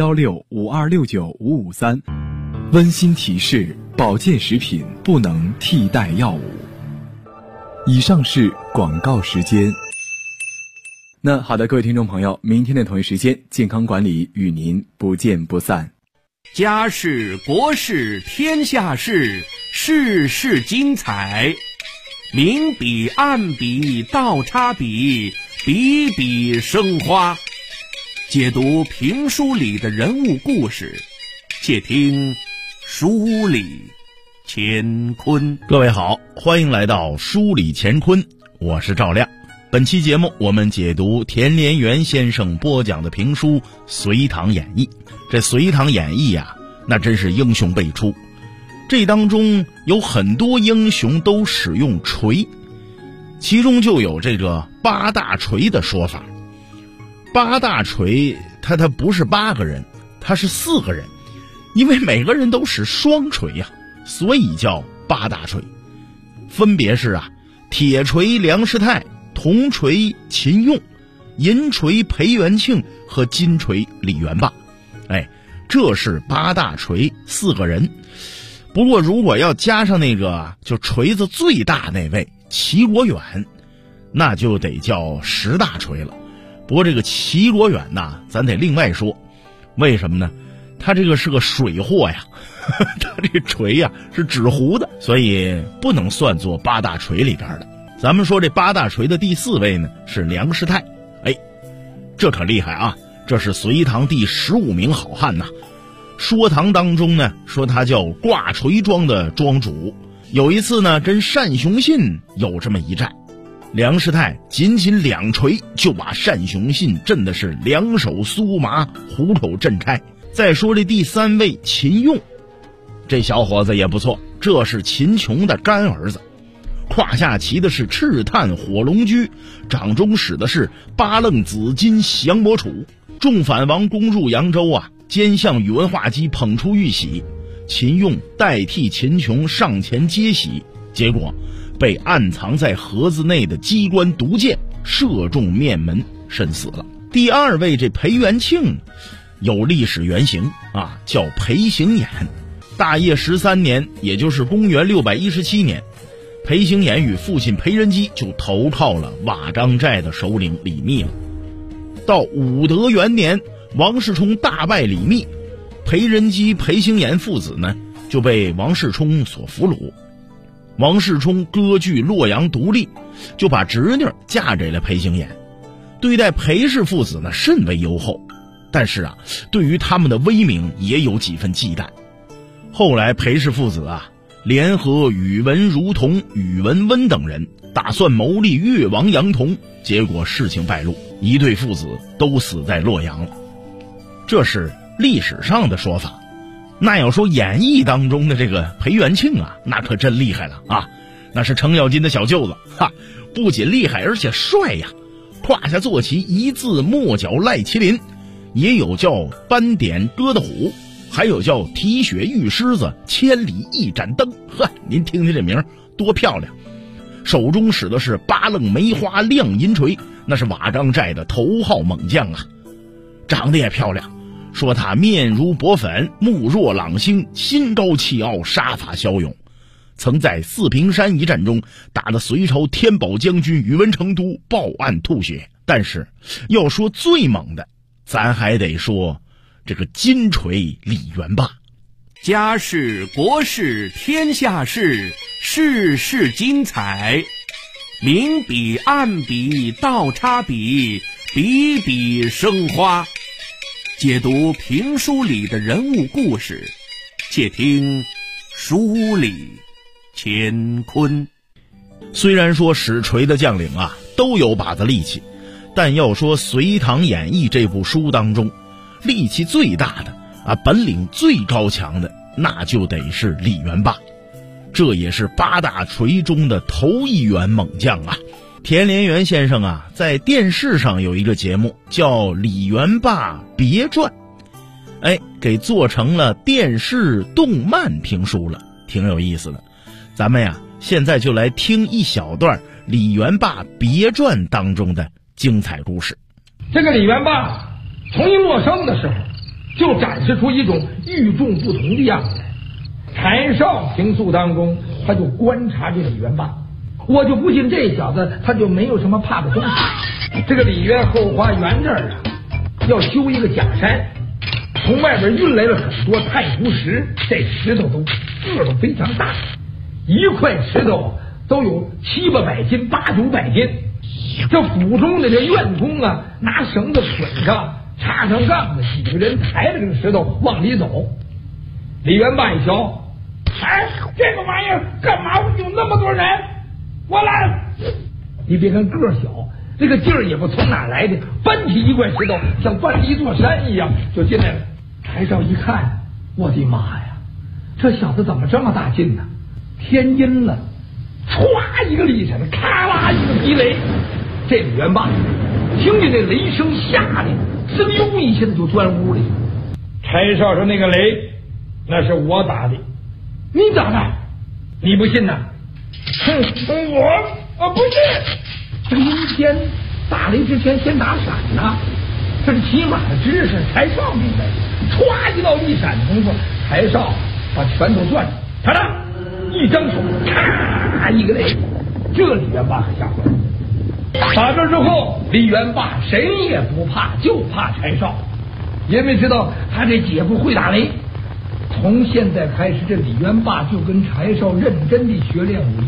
031652695553。温馨提示：保健食品不能替代药物。以上是广告时间。那好的，各位听众朋友，明天的同一时间，健康管理与您不见不散。 家事国事天下事，事事精彩，明笔暗笔倒插笔，笔笔生花。解读评书里的人物故事，且听书里乾坤。 各位好，欢迎来到书里乾坤，我是赵亮。本期节目我们解读田连元先生播讲的评书《隋唐演义》。这《隋唐演义》啊，那真是英雄辈出，这当中有很多英雄都使用锤，其中就有这个八大锤的说法。八大锤他不是8个人，他是4个人，因为每个人都使双锤呀，所以叫八大锤。分别是铁锤梁师太，铜锤秦用，银锤裴元庆和金锤李元霸。这是八大锤4个人。不过如果要加上那个就锤子最大那位齐罗远，那就得叫10大锤了。不过这个齐罗远呐，咱得另外说。为什么呢？他这个是个水货呀，他这个锤呀是纸糊的，所以不能算作八大锤里边的。咱们说这八大锤的第4位呢是梁师太。这可厉害啊，这是隋唐第15名好汉呐。说唐当中呢说他叫挂锤庄的庄主。有一次呢跟单雄信有这么一战，梁师太仅2锤就把单雄信震的是两手酥麻，虎口震拆。再说这第3位秦用，这小伙子也不错，这是秦琼的干儿子，胯下骑的是赤炭火龙驹，掌中使的是八楞紫金降魔杵。众反王攻入扬州奸向宇文化及捧出玉玺，秦用代替秦琼上前接玺，结果被暗藏在盒子内的机关毒箭射中面门，身死了。第2位这裴元庆有历史原型叫裴行衍。大业13年，也就是公元617年，裴行衍与父亲裴仁基就投靠了瓦岗寨的首领李密了。到武德元年，王世充大败李密，裴仁基、裴行衍父子呢就被王世充所俘虏。王世充割据洛阳独立，就把侄女嫁给了裴行衍，对待裴氏父子呢甚为优厚，但是对于他们的威名也有几分忌惮。后来裴氏父子联合宇文如同、宇文温等人，打算谋立越王杨同，结果事情败露，一对父子都死在洛阳了。这是历史上的说法。那要说演义当中的这个裴元庆那可真厉害了那是程咬金的小舅子不仅厉害而且帅呀，胯下坐骑一字末角赖麒麟，也有叫斑点疙瘩虎，还有叫提血玉狮子，千里一盏灯。您听听这名多漂亮。手中使的是八楞梅花亮银锤，那是瓦岗寨的头号猛将长得也漂亮，说他面如薄粉，目若朗星，心高气傲，杀伐骁勇，曾在四平山一战中打得隋朝天宝将军宇文成都报案吐血。但是要说最猛的，咱还得说这个金锤李元霸。 家事国事天下事，事事精彩，明笔暗笔倒插笔，笔笔生花。解读评书里的人物故事，且听书里乾坤。 虽然说使锤的将领都有把子力气，但要说《隋唐演义》这部书当中，力气最大的本领最高强的，那就得是李元霸。 这也是八大锤中的头一员猛将啊。田连元先生啊，在电视上有一个节目叫《李元霸别传》，给做成了电视动漫评书了，挺有意思的。咱们呀，现在就来听一小段《李元霸别传》当中的精彩故事。 这个李元霸从一陌生的时候，就展示出一种与众不同的样子来。柴少评述当中，他就观察这个李元霸，我就不信这小子他就没有什么怕的东西。这个李渊后花园这儿啊，要修一个假山，从外边运来了很多太湖石，这石头都个头非常大，一块石头都有700-800斤、800-900斤。这府中的这院工啊，拿绳子捆上，插上杠子，几个人抬着这个石头往里走。李元霸一瞧，这个玩意儿干嘛有那么多人？我来！你别看个小，这个劲儿也不从哪来的，搬起一块石头像搬了一座山一样就进来了。柴少一看，我的妈呀，这小子怎么这么大劲呢？天阴了，歘一个力闪，咔啦一个劈雷。这李元霸听见这雷声，吓得嗖溜一下子就钻屋里。柴少说：“那个雷那是我打的。”你咋的？你不信呐？我不是。这个阴天打雷之前先打闪呐，这是起码的知识。柴少明白，歘一道一闪功夫，柴少把拳头攥住，他呢一张手，咔一个雷，这李元霸可吓坏了。打这之后，李元霸谁也不怕，就怕柴少，因为知道他这姐夫会打雷。从现在开始，这李元霸就跟柴少认真地学练武艺。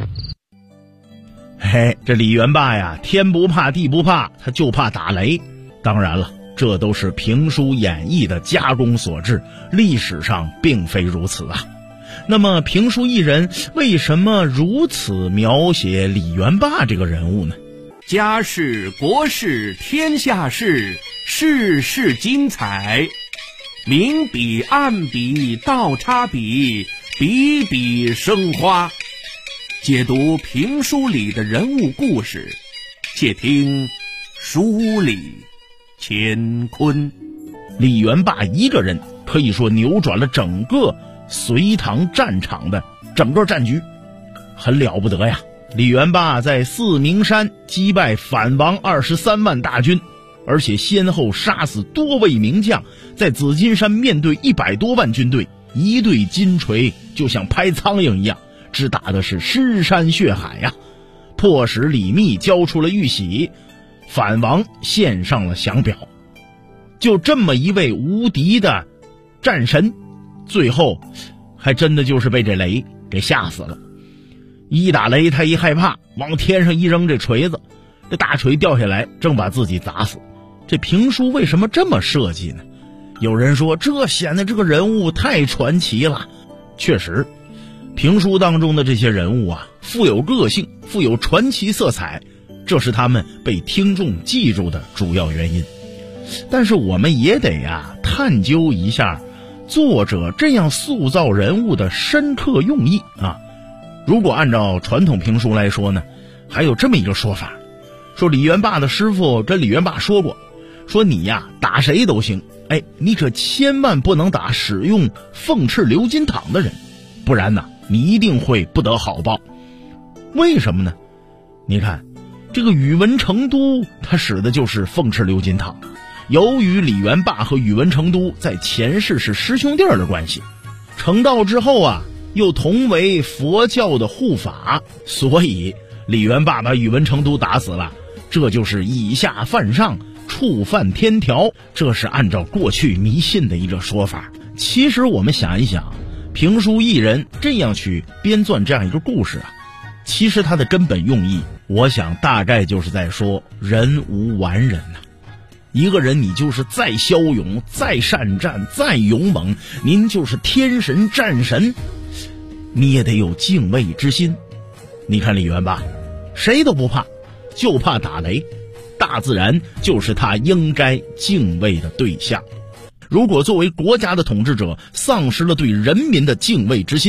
这李元霸呀，天不怕地不怕，他就怕打雷。当然了，这都是评书演绎的加工所致，历史上并非如此啊。那么评书艺人为什么如此描写李元霸这个人物呢？ 家事国事天下事，事事精彩，明笔暗笔倒插笔，笔笔生花。解读评书里的人物故事，且听书里乾坤。 李元霸一个人可以说扭转了整个隋唐战场的整个战局，很了不得呀。李元霸在四明山击败反王23万大军，而且先后杀死多位名将，在紫金山面对100多万军队，一对金锤就像拍苍蝇一样，只打的是尸山血海呀，迫使李密交出了玉玺，反王献上了降表。就这么一位无敌的战神，最后还真的就是被这雷给吓死了。一打雷他一害怕，往天上一扔这锤子，这大锤掉下来正把自己砸死。这评书为什么这么设计呢？有人说这显得这个人物太传奇了。确实，评书当中的这些人物啊，富有个性，富有传奇色彩，这是他们被听众记住的主要原因。但是我们也得探究一下作者这样塑造人物的深刻用意啊。如果按照传统评书来说呢，还有这么一个说法，说李元霸的师傅跟李元霸说过，说你打谁都行，你可千万不能打使用凤翅鎏金镗的人，不然呢你一定会不得好报。为什么呢？你看这个宇文成都他使的就是凤翅鎏金镗，由于李元霸和宇文成都在前世是师兄弟的关系，成道之后又同为佛教的护法，所以李元霸把宇文成都打死了，这就是以下犯上，触犯天条，这是按照过去迷信的一个说法。其实我们想一想，评书艺人这样去编撰这样一个故事其实它的根本用意，我想大概就是在说人无完人一个人你就是再骁勇，再善战，再勇猛，您就是天神战神，你也得有敬畏之心。你看李元霸谁都不怕，就怕打雷，大自然就是他应该敬畏的对象。如果作为国家的统治者丧失了对人民的敬畏之心，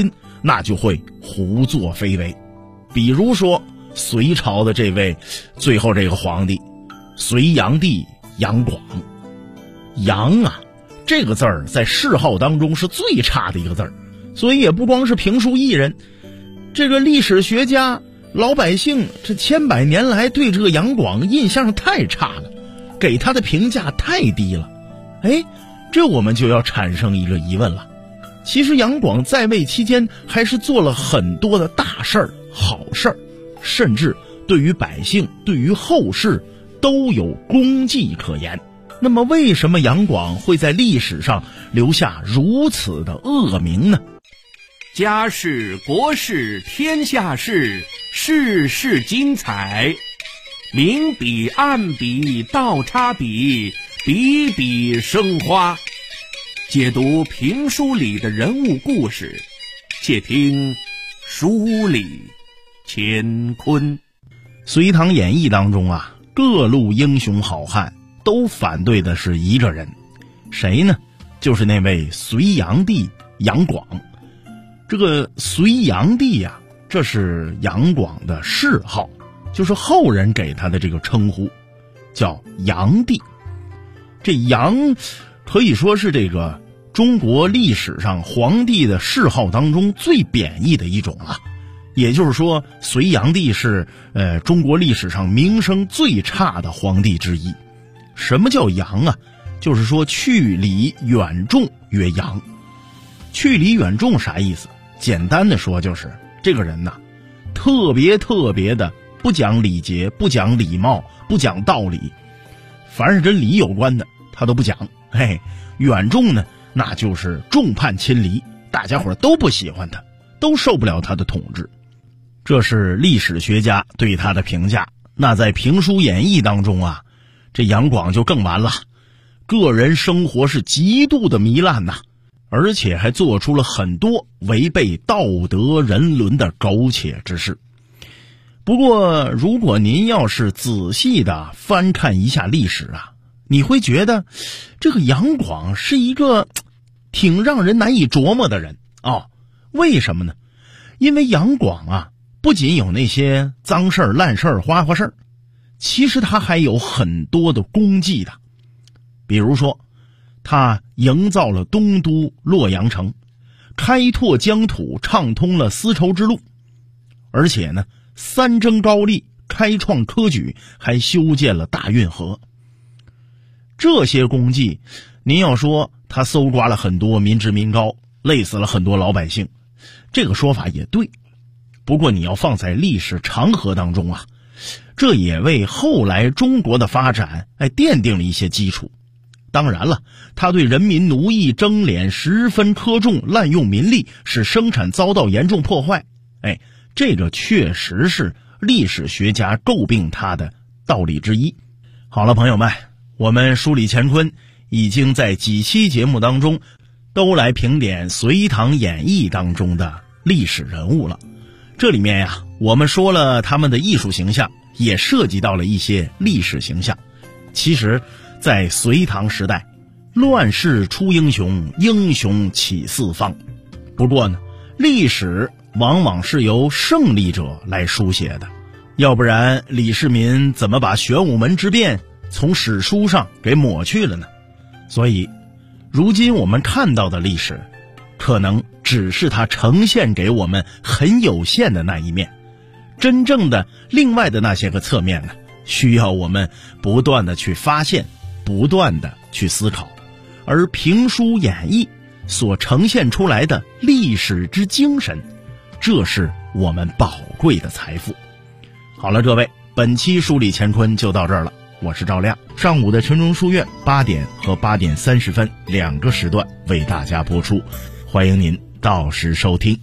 那就会胡作非为。比如说隋朝的这位最后这个皇帝隋炀帝杨广。杨啊这个字儿在谥号当中是最差的一个字儿，所以也不光是评书艺人，这个历史学家老百姓这千百年来对这个杨广印象太差了，给他的评价太低了。这我们就要产生一个疑问了，其实杨广在位期间还是做了很多的大事儿好事儿，甚至对于百姓对于后世都有功绩可言。那么为什么杨广会在历史上留下如此的恶名呢？ 家事国事天下事，事事精彩，明笔暗笔倒插笔，笔笔生花。解读评书里的人物故事，且听书里乾坤。 隋唐演义当中啊，各路英雄好汉都反对的是一个人，谁呢？就是那位隋炀帝杨广。这个隋炀帝啊，这是杨广的谥号，就是后人给他的这个称呼，叫炀帝。这炀可以说是这个中国历史上皇帝的谥号当中最贬义的一种了。也就是说，隋炀帝是中国历史上名声最差的皇帝之一。什么叫炀啊？就是说去礼远重曰炀。去礼远重啥意思？简单的说就是这个人呐，特别的不讲礼节，不讲礼貌，不讲道理，凡是跟礼有关的他都不讲。远重呢，那就是众叛亲离，大家伙都不喜欢他，都受不了他的统治。这是历史学家对他的评价。那在评书演义当中啊，这杨广就更完了，个人生活是极度的糜烂呐，而且还做出了很多违背道德人伦的苟且之事。不过如果您要是仔细的翻看一下历史啊，你会觉得这个杨广是一个挺让人难以琢磨的人为什么呢？因为杨广啊，不仅有那些脏事儿烂事儿花花事儿，其实他还有很多的功绩的。比如说他营造了东都洛阳城，开拓疆土，畅通了丝绸之路，而且呢三征高丽，开创科举，还修建了大运河。这些功绩您要说他搜刮了很多民脂民膏，累死了很多老百姓，这个说法也对。不过你要放在历史长河当中啊，这也为后来中国的发展奠定了一些基础。当然了，他对人民奴役征敛十分苛重，滥用民力，使生产遭到严重破坏，这个确实是历史学家诟病他的道理之一。好了朋友们，我们书里乾坤已经在几期节目当中都来评点隋唐演义当中的历史人物了。这里面呀，我们说了他们的艺术形象，也涉及到了一些历史形象。其实在隋唐时代，乱世出英雄，英雄起四方。不过呢，历史往往是由胜利者来书写的，要不然李世民怎么把玄武门之变从史书上给抹去了呢？所以如今我们看到的历史可能只是它呈现给我们很有限的那一面，真正的另外的那些个侧面呢，需要我们不断的去发现，不断的去思考。而评书演义所呈现出来的历史之精神，这是我们宝贵的财富。好了各位，本期书里乾坤就到这儿了，我是赵亮。上午的晨钟书院8点和8点30分2个时段为大家播出，欢迎您到时收听。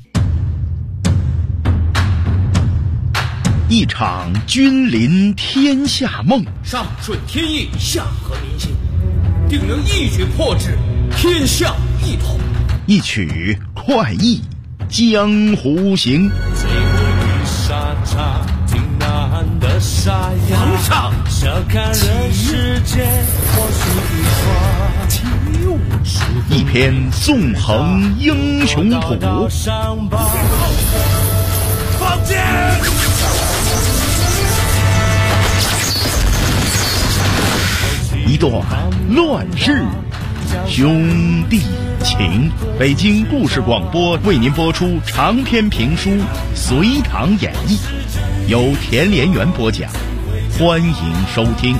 一场君临天下梦， 上顺天意，下合民心，定能一举破之，天下一统。 一曲快意江湖行。 最后一沙场，挺难的沙哑。皇上，小看人世间，或许一一篇纵横英雄谱。 段乱世兄弟情。北京故事广播为您播出长篇评书《隋唐演义》，由田连元播讲，欢迎收听。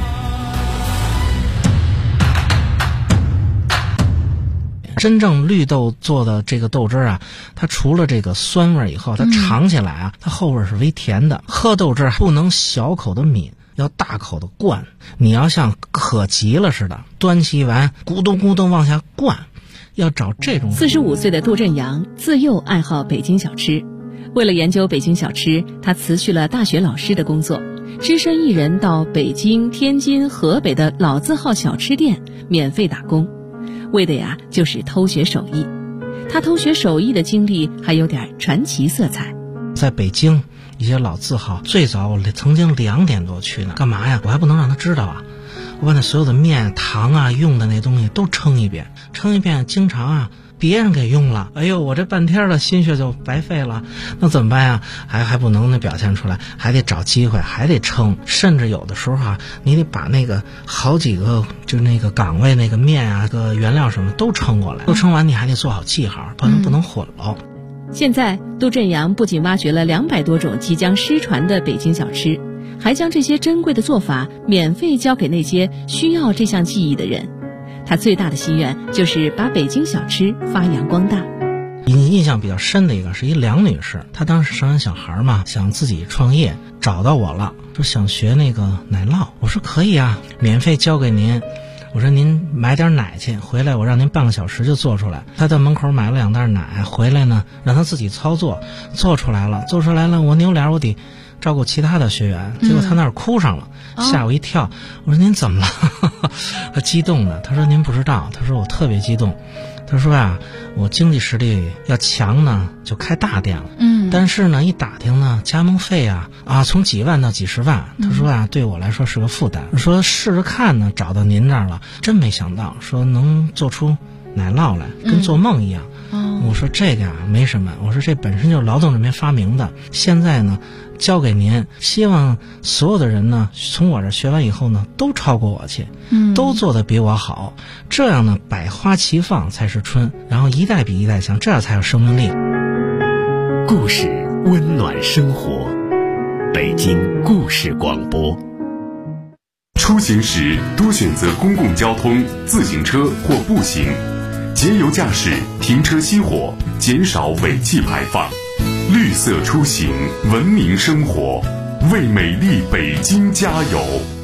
真正绿豆做的这个豆汁啊，它除了这个酸味以后，它尝起来啊，它后味是微甜的。喝豆汁不能小口的抿，要大口的灌。你要像渴急了似的，端起完咕咚咕咚往下灌，要找这种。 45岁的杜振阳自幼爱好北京小吃，为了研究北京小吃，他辞去了大学老师的工作，只身一人到北京、天津、河北的老字号小吃店免费打工。为的呀，就是偷学手艺。他偷学手艺的经历还有点传奇色彩。 在北京一些老字号，最早我曾经2点多去呢，干嘛呀？我还不能让他知道啊！我把那所有的面、糖啊、用的那东西都称一遍，经常啊别人给用了，哎呦，我这半天的心血就白费了。那怎么办呀？还不能表现出来，还得找机会，还得称。甚至有的时候啊，你得把那个好几个就那个岗位那个面啊、个原料什么都称过来，都称完你还得做好记号，不能混了。 现在杜振阳不仅挖掘了200多种即将失传的北京小吃，还将这些珍贵的做法免费教给那些需要这项技艺的人。他最大的心愿就是把北京小吃发扬光大。 印象比较深的一个是一梁女士，她当时生完小孩嘛，想自己创业，找到我了，说想学那个奶酪。我说可以啊，免费教给您。我说您买点奶去，回来我让您半个小时就做出来。他到门口买了2袋奶，回来呢让他自己操作，做出来了，我扭脸我得照顾其他的学员，结果他那儿哭上了，吓我一跳。我说您怎么了？他激动的，他说您不知道，他说我特别激动。他说啊，我经济实力要强呢，就开大店了。但是呢，一打听呢，加盟费啊从几万到几十万。他说啊，对我来说是个负担。说试着看呢，找到您这儿了，真没想到，说能做出奶酪来，跟做梦一样。我说这个啊没什么，我说这本身就是劳动人民发明的，现在呢交给您，希望所有的人呢从我这学完以后呢都超过我去，都做得比我好，这样呢百花齐放才是春，然后一代比一代强，这样才有生命力。 故事温暖生活，北京故事广播。 出行时多选择公共交通、自行车或步行，节油驾驶，停车熄火，减少尾气排放。绿色出行，文明生活，为美丽北京加油！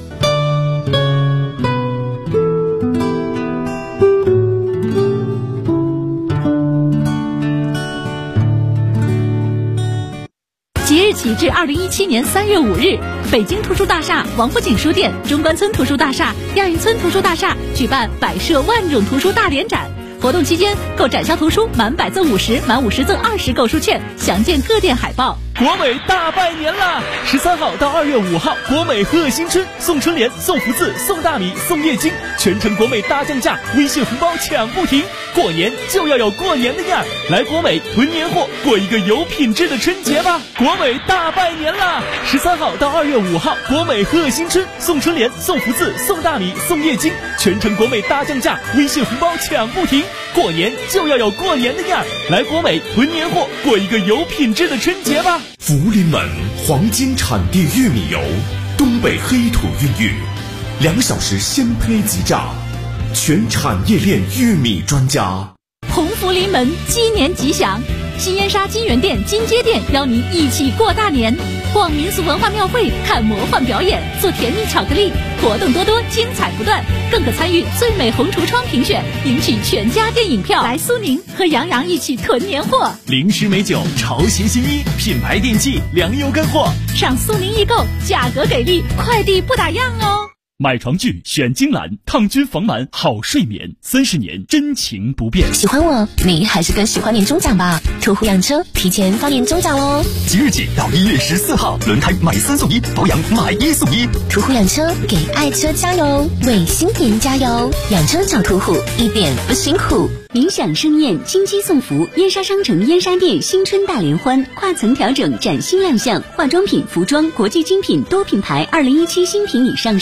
即日起至2017年3月5日，北京图书大厦、王府井书店、中关村图书大厦、亚运村图书大厦举办摆设万种图书大联展。活动期间，购展销图书满100赠50，满50赠20购书券，详见各店海报。 国美大拜年啦！13号到2月5号，国美贺新春，送春联、送福字、送大米、送液晶，全程国美大降价，微信红包抢不停。过年就要有过年的样儿，来国美囤年货，过一个有品质的春节吧！国美大拜年啦！13号到2月5号，国美贺新春，送春联、送福字、送大米、送液晶，全程国美大降价，微信红包抢不停。过年就要有过年的样儿，来国美囤年货，过一个有品质的春节吧！ 福临门黄金产地玉米油，东北黑土孕育，2小时鲜胚即榨，全产业链玉米专家。 鸿福临门，鸡年吉祥！西燕沙金源店、金街店邀您一起过大年，逛民俗文化庙会，看魔幻表演，做甜蜜巧克力，活动多多，精彩不断，更可参与最美红橱窗评选，赢取全家电影票。来苏宁和杨洋一起囤年货， 零食美酒，潮鞋新衣，品牌电器，粮油干货， 上苏宁易购，价格给力，快递不打烊哦。 买床具选金兰，抗菌防螨好睡眠，30年真情不变。 喜欢我，你还是更喜欢年终奖吧？途虎养车提前发年终奖喽！ 即日起到1月14号，轮胎买3送1，保养买1送1。 途虎养车给爱车加油，为新年加油！养车找途虎，一点不辛苦。 冥想盛宴，金鸡送福，燕莎商城燕莎店新春大联欢，跨层调整崭新亮相，化妆品、服装、国际精品多品牌2017新品已上市。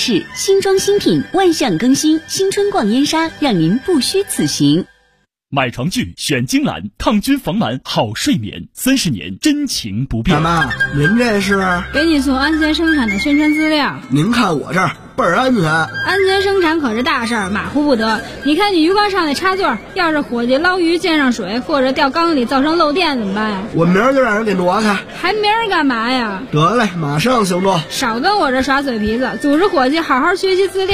新装新品，万象更新。新春逛燕莎，让您不虚此行。 买床具选精兰，抗菌防螨好睡眠，30年真情不变。 大妈，您这是？ 给你送安全生产的宣传资料。 您看我这儿倍儿安全。 安全生产可是大事儿，马虎不得。你看你鱼缸上那插座，要是伙计捞鱼溅上水，或者掉缸里造成漏电怎么办呀？ 我明儿就让人给挪开。 还明儿干嘛呀？ 得嘞，马上行动。 少跟我这耍嘴皮子，组织伙计好好学习资料。